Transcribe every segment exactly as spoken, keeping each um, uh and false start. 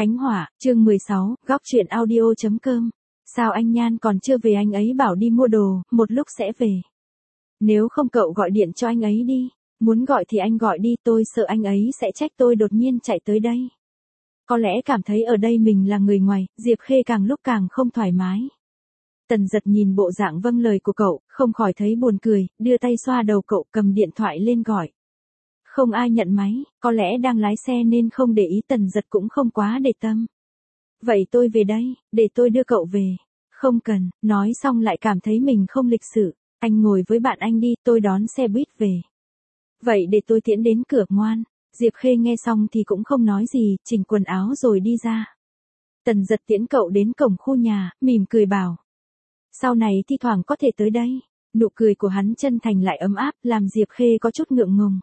Ánh hỏa, chương mười sáu, góc truyện audio chấm com. Sao anh Nhan còn chưa về, anh ấy bảo đi mua đồ, một lúc sẽ về. Nếu không cậu gọi điện cho anh ấy đi. Muốn gọi thì anh gọi đi, tôi sợ anh ấy sẽ trách tôi đột nhiên chạy tới đây. Có lẽ cảm thấy ở đây mình là người ngoài, Diệp Khê càng lúc càng không thoải mái. Tần Giật nhìn bộ dạng vâng lời của cậu, không khỏi thấy buồn cười, đưa tay xoa đầu cậu, cầm điện thoại lên gọi. Không ai nhận máy, có lẽ đang lái xe nên không để ý. Tần Giật cũng không quá để tâm. Vậy tôi về đây, để tôi đưa cậu về. Không cần, nói xong lại cảm thấy mình không lịch sự. Anh ngồi với bạn anh đi, tôi đón xe buýt về. Vậy để tôi tiễn đến cửa, ngoan. Diệp Khê nghe xong thì cũng không nói gì, chỉnh quần áo rồi đi ra. Tần Giật tiễn cậu đến cổng khu nhà, mỉm cười bảo. Sau này thi thoảng có thể tới đây. Nụ cười của hắn chân thành lại ấm áp, làm Diệp Khê có chút ngượng ngùng.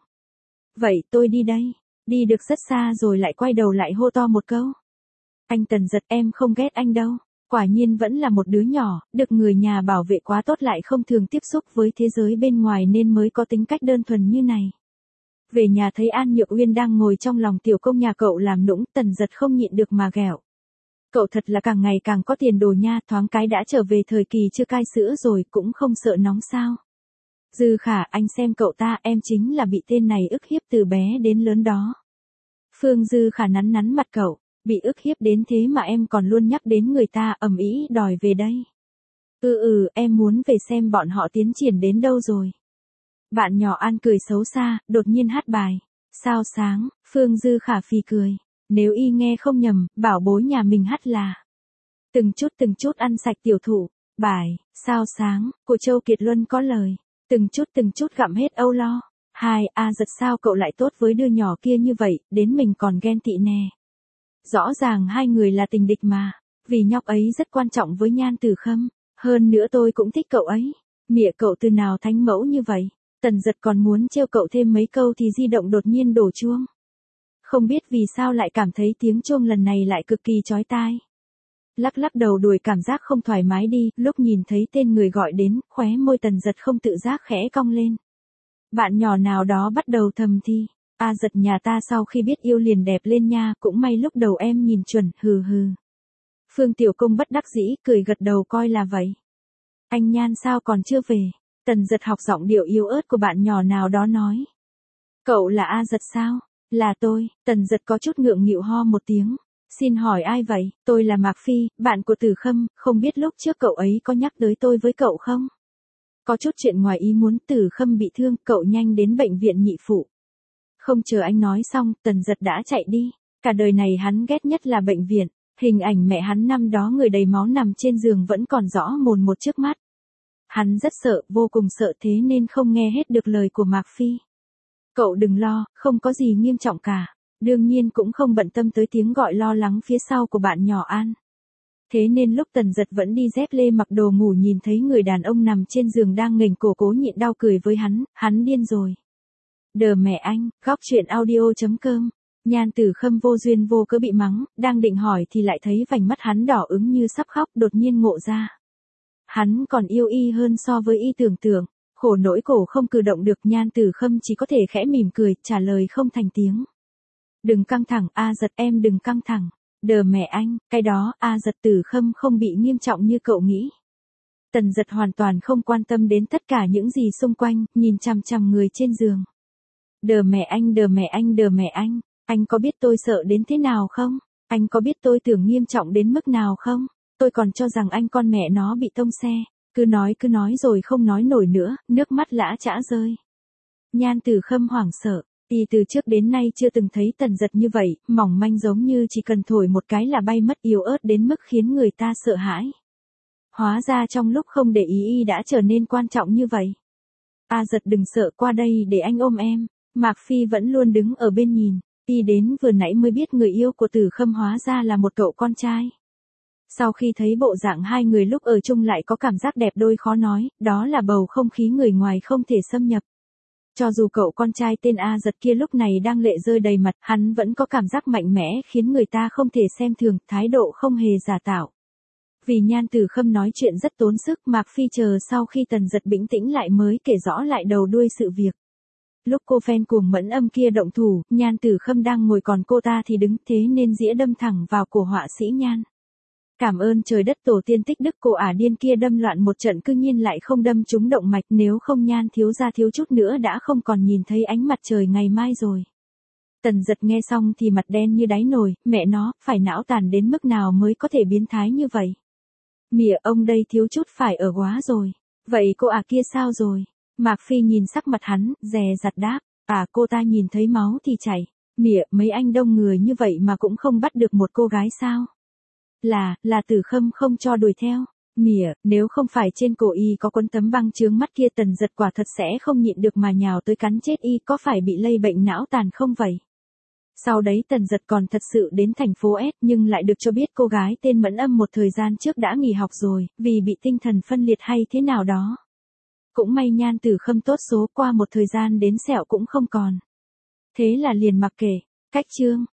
Vậy tôi đi đây. Đi được rất xa rồi lại quay đầu lại hô to một câu. Anh Tần Giật, em không ghét anh đâu. Quả nhiên vẫn là một đứa nhỏ, được người nhà bảo vệ quá tốt, lại không thường tiếp xúc với thế giới bên ngoài nên mới có tính cách đơn thuần như này. Về nhà thấy An Nhược Uyên đang ngồi trong lòng tiểu công nhà cậu làm nũng, Tần Giật không nhịn được mà ghẹo. Cậu thật là càng ngày càng có tiền đồ nha, thoáng cái đã trở về thời kỳ chưa cai sữa rồi, cũng không sợ nóng sao. Dư Khả, anh xem cậu ta, em chính là bị tên này ức hiếp từ bé đến lớn đó. Phương Dư Khả nắn nắn mặt cậu, bị ức hiếp đến thế mà em còn luôn nhắc đến người ta, ầm ĩ đòi về đây. Ừ ừ, em muốn về xem bọn họ tiến triển đến đâu rồi. Bạn nhỏ An cười xấu xa, đột nhiên hát bài. Sao sáng, Phương Dư Khả phì cười. Nếu y nghe không nhầm, bảo bối nhà mình hát là từng chút từng chút ăn sạch tiểu thụ. Bài, sao sáng, của Châu Kiệt Luân có lời. Từng chút từng chút gặm hết âu lo. Hai, a Giật, sao cậu lại tốt với đứa nhỏ kia như vậy, đến mình còn ghen tị nè. Rõ ràng hai người là tình địch mà. Vì nhóc ấy rất quan trọng với Nhan Tử Khâm. Hơn nữa tôi cũng thích cậu ấy. Mịa cậu từ nào thánh mẫu như vậy. Tần Giật còn muốn trêu cậu thêm mấy câu thì di động đột nhiên đổ chuông. Không biết vì sao lại cảm thấy tiếng chuông lần này lại cực kỳ chói tai. Lắc lắc đầu đuổi cảm giác không thoải mái đi, lúc nhìn thấy tên người gọi đến, khóe môi Tần Giật không tự giác khẽ cong lên. Bạn nhỏ nào đó bắt đầu thầm thì, a Giật nhà ta sau khi biết yêu liền đẹp lên nha, cũng may lúc đầu em nhìn chuẩn, hừ hừ. Phương Tiểu Công bất đắc dĩ, cười gật đầu coi là vậy. Anh Nhan sao còn chưa về? Tần Giật học giọng điệu yếu ớt của bạn nhỏ nào đó nói. Cậu là A Giật sao? Là tôi. Tần Giật có chút ngượng nghịu ho một tiếng. Xin hỏi ai vậy? Tôi là Mạc Phi, bạn của Tử Khâm, không biết lúc trước cậu ấy có nhắc tới tôi với cậu không? Có chút chuyện ngoài ý muốn, Tử Khâm bị thương, cậu nhanh đến bệnh viện nhị phụ. Không chờ anh nói xong, Tần Giật đã chạy đi. Cả đời này hắn ghét nhất là bệnh viện. Hình ảnh mẹ hắn năm đó người đầy máu nằm trên giường vẫn còn rõ mồn một trước mắt. Hắn rất sợ, vô cùng sợ, thế nên không nghe hết được lời của Mạc Phi. Cậu đừng lo, không có gì nghiêm trọng cả. Đương nhiên cũng không bận tâm tới tiếng gọi lo lắng phía sau của bạn nhỏ An. Thế nên lúc Tần Giật vẫn đi dép lê mặc đồ ngủ nhìn thấy người đàn ông nằm trên giường đang nghềnh cổ cố nhịn đau cười với hắn, hắn điên rồi. Đờ mẹ anh, góc truyện audio chấm com. Nhan Tử Khâm vô duyên vô cớ bị mắng, đang định hỏi thì lại thấy vành mắt hắn đỏ ứng như sắp khóc, đột nhiên ngộ ra. Hắn còn yêu y hơn so với y tưởng tượng, khổ nỗi cổ không cử động được. Nhan Tử Khâm chỉ có thể khẽ mỉm cười, trả lời không thành tiếng. Đừng căng thẳng, A Giật, em đừng căng thẳng. Đờ mẹ anh, cái đó, A Giật, Tử Khâm không bị nghiêm trọng như cậu nghĩ. Tần Giật hoàn toàn không quan tâm đến tất cả những gì xung quanh, nhìn chằm chằm người trên giường. Đờ mẹ anh, đờ mẹ anh, đờ mẹ anh, anh có biết tôi sợ đến thế nào không? Anh có biết tôi tưởng nghiêm trọng đến mức nào không? Tôi còn cho rằng anh con mẹ nó bị tông xe. Cứ nói cứ nói rồi không nói nổi nữa, nước mắt lã chã rơi. Nhan Tử Khâm hoảng sợ, y từ trước đến nay chưa từng thấy Tần Giật như vậy, mỏng manh giống như chỉ cần thổi một cái là bay mất, yếu ớt đến mức khiến người ta sợ hãi. Hóa ra trong lúc không để ý y đã trở nên quan trọng như vậy. A Giật đừng sợ, qua đây để anh ôm em. Mạc Phi vẫn luôn đứng ở bên nhìn, y đến vừa nãy mới biết người yêu của Tử Khâm hóa ra là một cậu con trai. Sau khi thấy bộ dạng hai người lúc ở chung lại có cảm giác đẹp đôi khó nói, đó là bầu không khí người ngoài không thể xâm nhập. Cho dù cậu con trai tên A Giật kia lúc này đang lệ rơi đầy mặt, hắn vẫn có cảm giác mạnh mẽ khiến người ta không thể xem thường, thái độ không hề giả tạo. Vì Nhan Tử Khâm nói chuyện rất tốn sức, Mạc Phi chờ sau khi Tần Giật bình tĩnh lại mới kể rõ lại đầu đuôi sự việc. Lúc cô fan cuồng mẫn âm kia động thủ, Nhan Tử Khâm đang ngồi còn cô ta thì đứng, thế nên dĩa đâm thẳng vào cổ họa sĩ Nhan. Cảm ơn trời đất tổ tiên tích đức, cô ả điên kia đâm loạn một trận cư nhiên lại không đâm trúng động mạch, nếu không Nhan thiếu gia thiếu chút nữa đã không còn nhìn thấy ánh mặt trời ngày mai rồi. Tần Giật nghe xong thì mặt đen như đáy nồi, mẹ nó, phải não tàn đến mức nào mới có thể biến thái như vậy. Mỉa, ông đây thiếu chút phải ở quá rồi. Vậy cô ả kia sao rồi? Mạc Phi nhìn sắc mặt hắn, dè dặt đáp, à cô ta nhìn thấy máu thì chảy. Mỉa, mấy anh đông người như vậy mà cũng không bắt được một cô gái sao? Là, là Tử Khâm không cho đuổi theo. Mỉa, nếu không phải trên cổ y có quấn tấm băng chướng mắt kia, Tần Giật quả thật sẽ không nhịn được mà nhào tới cắn chết y, có phải bị lây bệnh não tàn không vậy? Sau đấy Tần Giật còn thật sự đến thành phố S, nhưng lại được cho biết cô gái tên Mẫn Âm một thời gian trước đã nghỉ học rồi, vì bị tinh thần phân liệt hay thế nào đó. Cũng may Nhan Tử Khâm tốt số, qua một thời gian đến sẹo cũng không còn. Thế là liền mặc kệ. Cách chương